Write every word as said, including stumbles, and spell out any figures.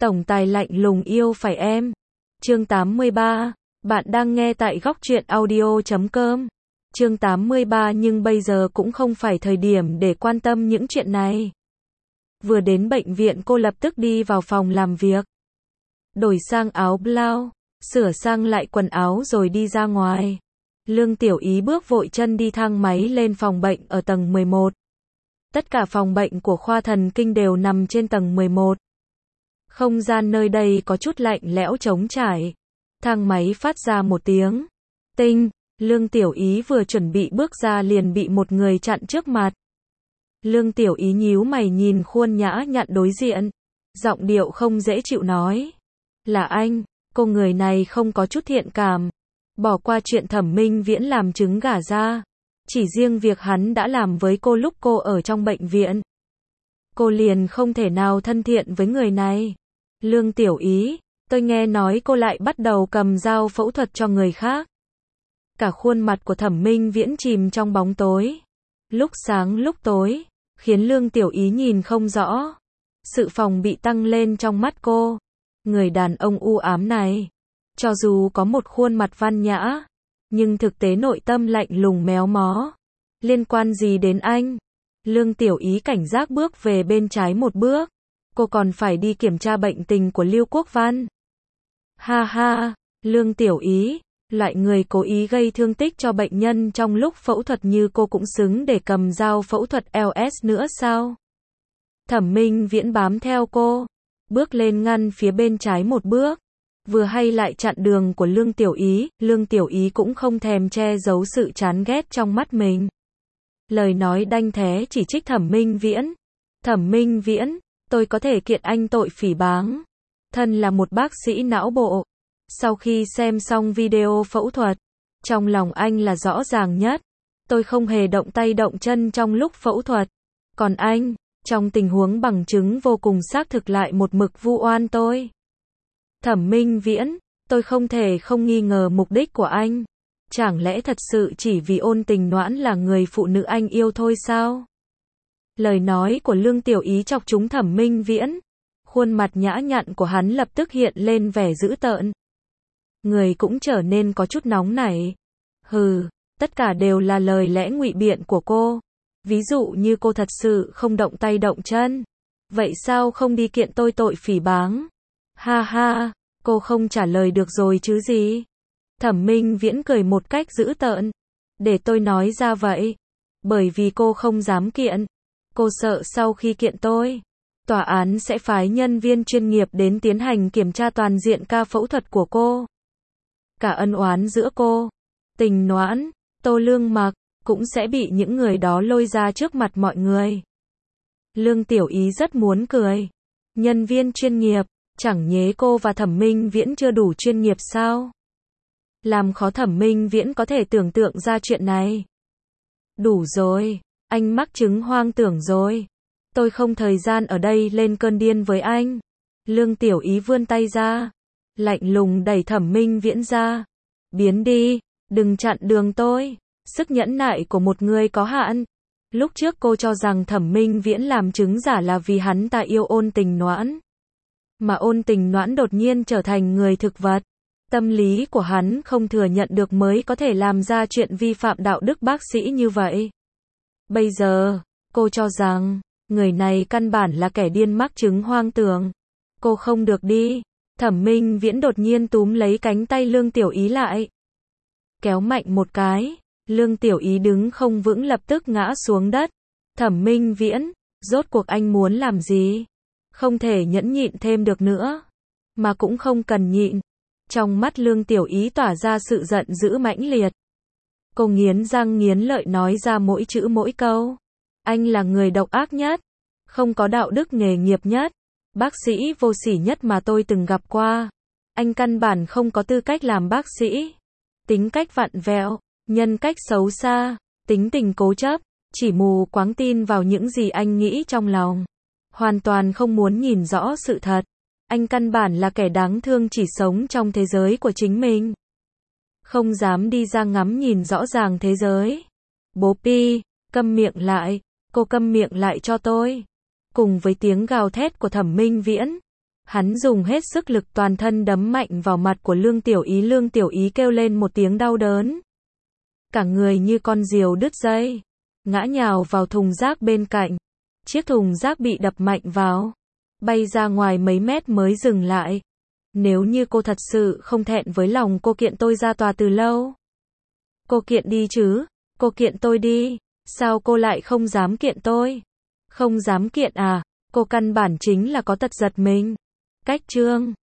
Tổng tài lạnh lùng yêu phải em. Chương tám mươi ba. Bạn đang nghe tại góc truyện audio chấm com. Chương tám mươi ba. Nhưng bây giờ cũng không phải thời điểm để quan tâm những chuyện này. Vừa đến bệnh viện cô lập tức đi vào phòng làm việc. Đổi sang áo blau, sửa sang lại quần áo rồi đi ra ngoài. Lương Tiểu Ý bước vội chân đi thang máy lên phòng bệnh ở tầng mười một. Tất cả phòng bệnh của khoa thần kinh đều nằm trên tầng mười một. Không gian nơi đây có chút lạnh lẽo trống trải. Thang máy phát ra một tiếng tinh. Lương Tiểu Ý vừa chuẩn bị bước ra liền bị một người chặn trước mặt. Lương Tiểu Ý nhíu mày nhìn khuôn nhã nhặn đối diện. Giọng điệu không dễ chịu nói. Là anh. Cô người này không có chút thiện cảm. Bỏ qua chuyện Thẩm Minh Viễn làm trứng gà ra. Chỉ riêng việc hắn đã làm với cô lúc cô ở trong bệnh viện. Cô liền không thể nào thân thiện với người này. Lương Tiểu Ý, tôi nghe nói cô lại bắt đầu cầm dao phẫu thuật cho người khác. Cả khuôn mặt của Thẩm Minh Viễn chìm trong bóng tối. Lúc sáng lúc tối, khiến Lương Tiểu Ý nhìn không rõ. Sự phòng bị tăng lên trong mắt cô. Người đàn ông u ám này, cho dù có một khuôn mặt văn nhã, nhưng thực tế nội tâm lạnh lùng méo mó. Liên quan gì đến anh? Lương Tiểu Ý cảnh giác bước về bên trái một bước. Cô còn phải đi kiểm tra bệnh tình của Lưu Quốc Văn. Ha ha, Lương Tiểu Ý, loại người cố ý gây thương tích cho bệnh nhân trong lúc phẫu thuật như cô cũng xứng để cầm dao phẫu thuật lờ ét nữa sao? Thẩm Minh Viễn bám theo cô, bước lên ngăn phía bên trái một bước. Vừa hay lại chặn đường của Lương Tiểu Ý, Lương Tiểu Ý cũng không thèm che giấu sự chán ghét trong mắt mình. Lời nói đanh thé chỉ trích Thẩm Minh Viễn. Thẩm Minh Viễn, tôi có thể kiện anh tội phỉ báng. Thân là một bác sĩ não bộ. Sau khi xem xong video phẫu thuật, trong lòng anh là rõ ràng nhất. Tôi không hề động tay động chân trong lúc phẫu thuật. Còn anh, trong tình huống bằng chứng vô cùng xác thực lại một mực vu oan tôi. Thẩm Minh Viễn, tôi không thể không nghi ngờ mục đích của anh. Chẳng lẽ thật sự chỉ vì Ôn Tình Noãn là người phụ nữ anh yêu thôi sao? Lời nói của Lương Tiểu Ý chọc trúng Thẩm Minh Viễn. Khuôn mặt nhã nhặn của hắn lập tức hiện lên vẻ dữ tợn. Người cũng trở nên có chút nóng nảy. Hừ, tất cả đều là lời lẽ ngụy biện của cô. Ví dụ như cô thật sự không động tay động chân. Vậy sao không đi kiện tôi tội phỉ báng? Ha ha, cô không trả lời được rồi chứ gì? Thẩm Minh Viễn cười một cách dữ tợn. Để tôi nói ra vậy. Bởi vì cô không dám kiện. Cô sợ sau khi kiện tôi, tòa án sẽ phái nhân viên chuyên nghiệp đến tiến hành kiểm tra toàn diện ca phẫu thuật của cô. Cả ân oán giữa cô, Tình Noãn, Tô Lương Mặc, cũng sẽ bị những người đó lôi ra trước mặt mọi người. Lương Tiểu Ý rất muốn cười. Nhân viên chuyên nghiệp, chẳng nhé cô và Thẩm Minh Viễn chưa đủ chuyên nghiệp sao? Làm khó Thẩm Minh Viễn có thể tưởng tượng ra chuyện này. Đủ rồi, anh mắc chứng hoang tưởng rồi. Tôi không thời gian ở đây lên cơn điên với anh. Lương Tiểu Ý vươn tay ra, lạnh lùng đẩy Thẩm Minh Viễn ra. Biến đi, đừng chặn đường tôi. Sức nhẫn nại của một người có hạn. Lúc trước cô cho rằng Thẩm Minh Viễn làm chứng giả là vì hắn ta yêu Ôn Tình Noãn. Mà Ôn Tình Noãn đột nhiên trở thành người thực vật. Tâm lý của hắn không thừa nhận được mới có thể làm ra chuyện vi phạm đạo đức bác sĩ như vậy. Bây giờ, cô cho rằng, người này căn bản là kẻ điên mắc chứng hoang tưởng. Cô không được đi. Thẩm Minh Viễn đột nhiên túm lấy cánh tay Lương Tiểu Ý lại. Kéo mạnh một cái, Lương Tiểu Ý đứng không vững lập tức ngã xuống đất. Thẩm Minh Viễn, rốt cuộc anh muốn làm gì? Không thể nhẫn nhịn thêm được nữa. Mà cũng không cần nhịn. Trong mắt Lương Tiểu Ý tỏa ra sự giận dữ mãnh liệt. Cô nghiến răng nghiến lợi nói ra mỗi chữ mỗi câu. Anh là người độc ác nhất. Không có đạo đức nghề nghiệp nhất. Bác sĩ vô sỉ nhất mà tôi từng gặp qua. Anh căn bản không có tư cách làm bác sĩ. Tính cách vặn vẹo, nhân cách xấu xa, tính tình cố chấp, chỉ mù quáng tin vào những gì anh nghĩ trong lòng. Hoàn toàn không muốn nhìn rõ sự thật. Anh căn bản là kẻ đáng thương chỉ sống trong thế giới của chính mình. Không dám đi ra ngắm nhìn rõ ràng thế giới. Bố Pi, câm miệng lại, cô câm miệng lại cho tôi. Cùng với tiếng gào thét của Thẩm Minh Viễn, Hắn dùng hết sức lực toàn thân đấm mạnh vào mặt của Lương Tiểu Ý. Lương Tiểu Ý kêu lên một tiếng đau đớn. Cả người như con diều đứt dây, ngã nhào vào thùng rác bên cạnh. Chiếc thùng rác bị đập mạnh vào, bay ra ngoài mấy mét mới dừng lại. Nếu như cô thật sự không thẹn với lòng cô kiện tôi ra tòa từ lâu. Cô kiện đi chứ, cô kiện tôi đi, sao cô lại không dám kiện tôi? Không dám kiện à, cô căn bản chính là có tật giật mình. Cách chương